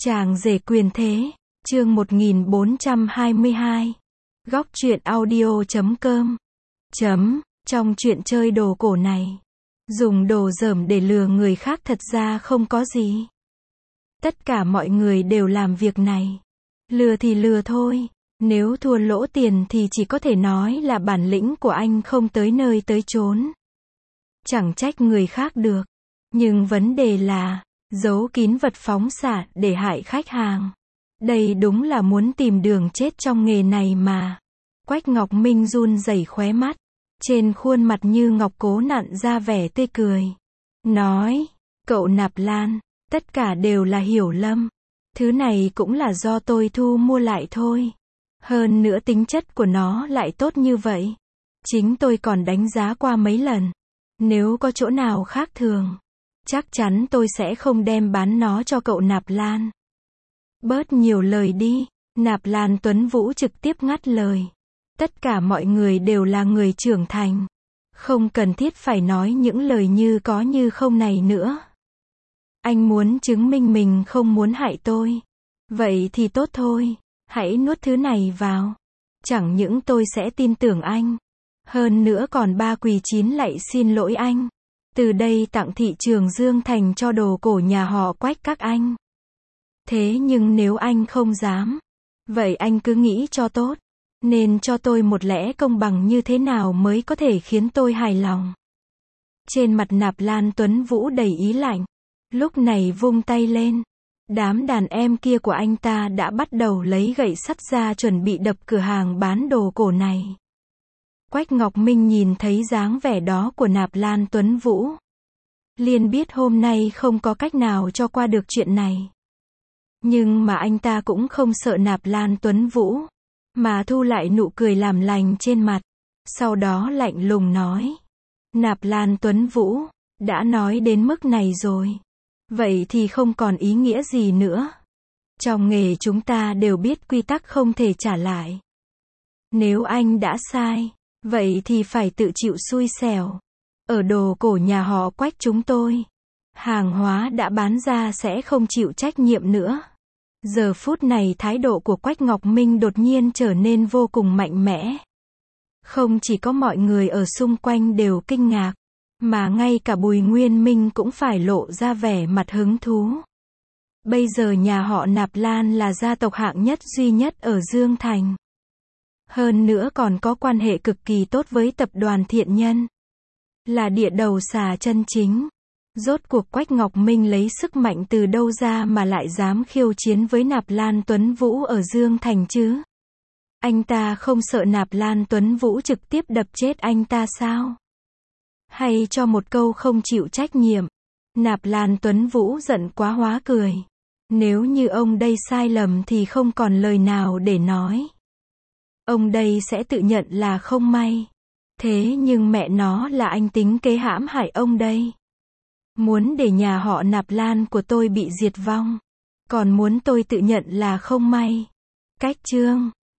Chàng rể quyền thế, chương 1422. Góc truyện audio.com. Trong chuyện chơi đồ cổ này, dùng đồ dởm để lừa người khác thật ra không có gì. Tất cả mọi người đều làm việc này. Lừa thì lừa thôi, nếu thua lỗ tiền thì chỉ có thể nói là bản lĩnh của anh không tới nơi tới chốn. Chẳng trách người khác được. Nhưng vấn đề là, giấu kín vật phóng xạ để hại khách hàng. Đây đúng là muốn tìm đường chết trong nghề này mà. Quách Ngọc Minh run rẩy khóe mắt. Trên khuôn mặt như ngọc cố nặn ra vẻ tươi cười. Nói, cậu Nạp Lan, tất cả đều là hiểu lầm. Thứ này cũng là do tôi thu mua lại thôi. Hơn nữa tính chất của nó lại tốt như vậy. Chính tôi còn đánh giá qua mấy lần. Nếu có chỗ nào khác thường, chắc chắn tôi sẽ không đem bán nó cho cậu Nạp Lan. Bớt nhiều lời đi, Nạp Lan Tuấn Vũ trực tiếp ngắt lời. Tất cả mọi người đều là người trưởng thành. Không cần thiết phải nói những lời như có như không này nữa. Anh muốn chứng minh mình không muốn hại tôi. Vậy thì tốt thôi, hãy nuốt thứ này vào. Chẳng những tôi sẽ tin tưởng anh. Hơn nữa còn ba quỳ chín lạy xin lỗi anh. Từ đây tặng thị trường Dương Thành cho đồ cổ nhà họ Quách các anh. Thế nhưng nếu anh không dám, vậy anh cứ nghĩ cho tốt. Nên cho tôi một lẽ công bằng như thế nào mới có thể khiến tôi hài lòng. Trên mặt Nạp Lan Tuấn Vũ đầy ý lạnh. Lúc này vung tay lên. Đám đàn em kia của anh ta đã bắt đầu lấy gậy sắt ra chuẩn bị đập cửa hàng bán đồ cổ này. Quách Ngọc Minh nhìn thấy dáng vẻ đó của Nạp Lan Tuấn Vũ. Liền biết hôm nay không có cách nào cho qua được chuyện này. Nhưng mà anh ta cũng không sợ Nạp Lan Tuấn Vũ. Mà thu lại nụ cười làm lành trên mặt. Sau đó lạnh lùng nói. Nạp Lan Tuấn Vũ, đã nói đến mức này rồi. Vậy thì không còn ý nghĩa gì nữa. Trong nghề chúng ta đều biết quy tắc không thể trả lại. Nếu anh đã sai, vậy thì phải tự chịu xui xẻo. Ở đồ cổ nhà họ Quách chúng tôi, hàng hóa đã bán ra sẽ không chịu trách nhiệm nữa. Giờ phút này thái độ của Quách Ngọc Minh đột nhiên trở nên vô cùng mạnh mẽ. Không chỉ có mọi người ở xung quanh đều kinh ngạc, mà ngay cả Bùi Nguyên Minh cũng phải lộ ra vẻ mặt hứng thú. Bây giờ nhà họ Nạp Lan là gia tộc hạng nhất duy nhất ở Dương Thành. Hơn nữa còn có quan hệ cực kỳ tốt với tập đoàn Thiện Nhân. Là địa đầu xà chân chính. Rốt cuộc Quách Ngọc Minh lấy sức mạnh từ đâu ra mà lại dám khiêu chiến với Nạp Lan Tuấn Vũ ở Dương Thành chứ? Anh ta không sợ Nạp Lan Tuấn Vũ trực tiếp đập chết anh ta sao? Hay cho một câu không chịu trách nhiệm? Nạp Lan Tuấn Vũ giận quá hóa cười. Nếu như ông đây sai lầm thì không còn lời nào để nói. Ông đây sẽ tự nhận là không may. Thế nhưng mẹ nó là anh tính kế hãm hại ông đây. Muốn để nhà họ Nạp Lan của tôi bị diệt vong. Còn muốn tôi tự nhận là không may. Cách chương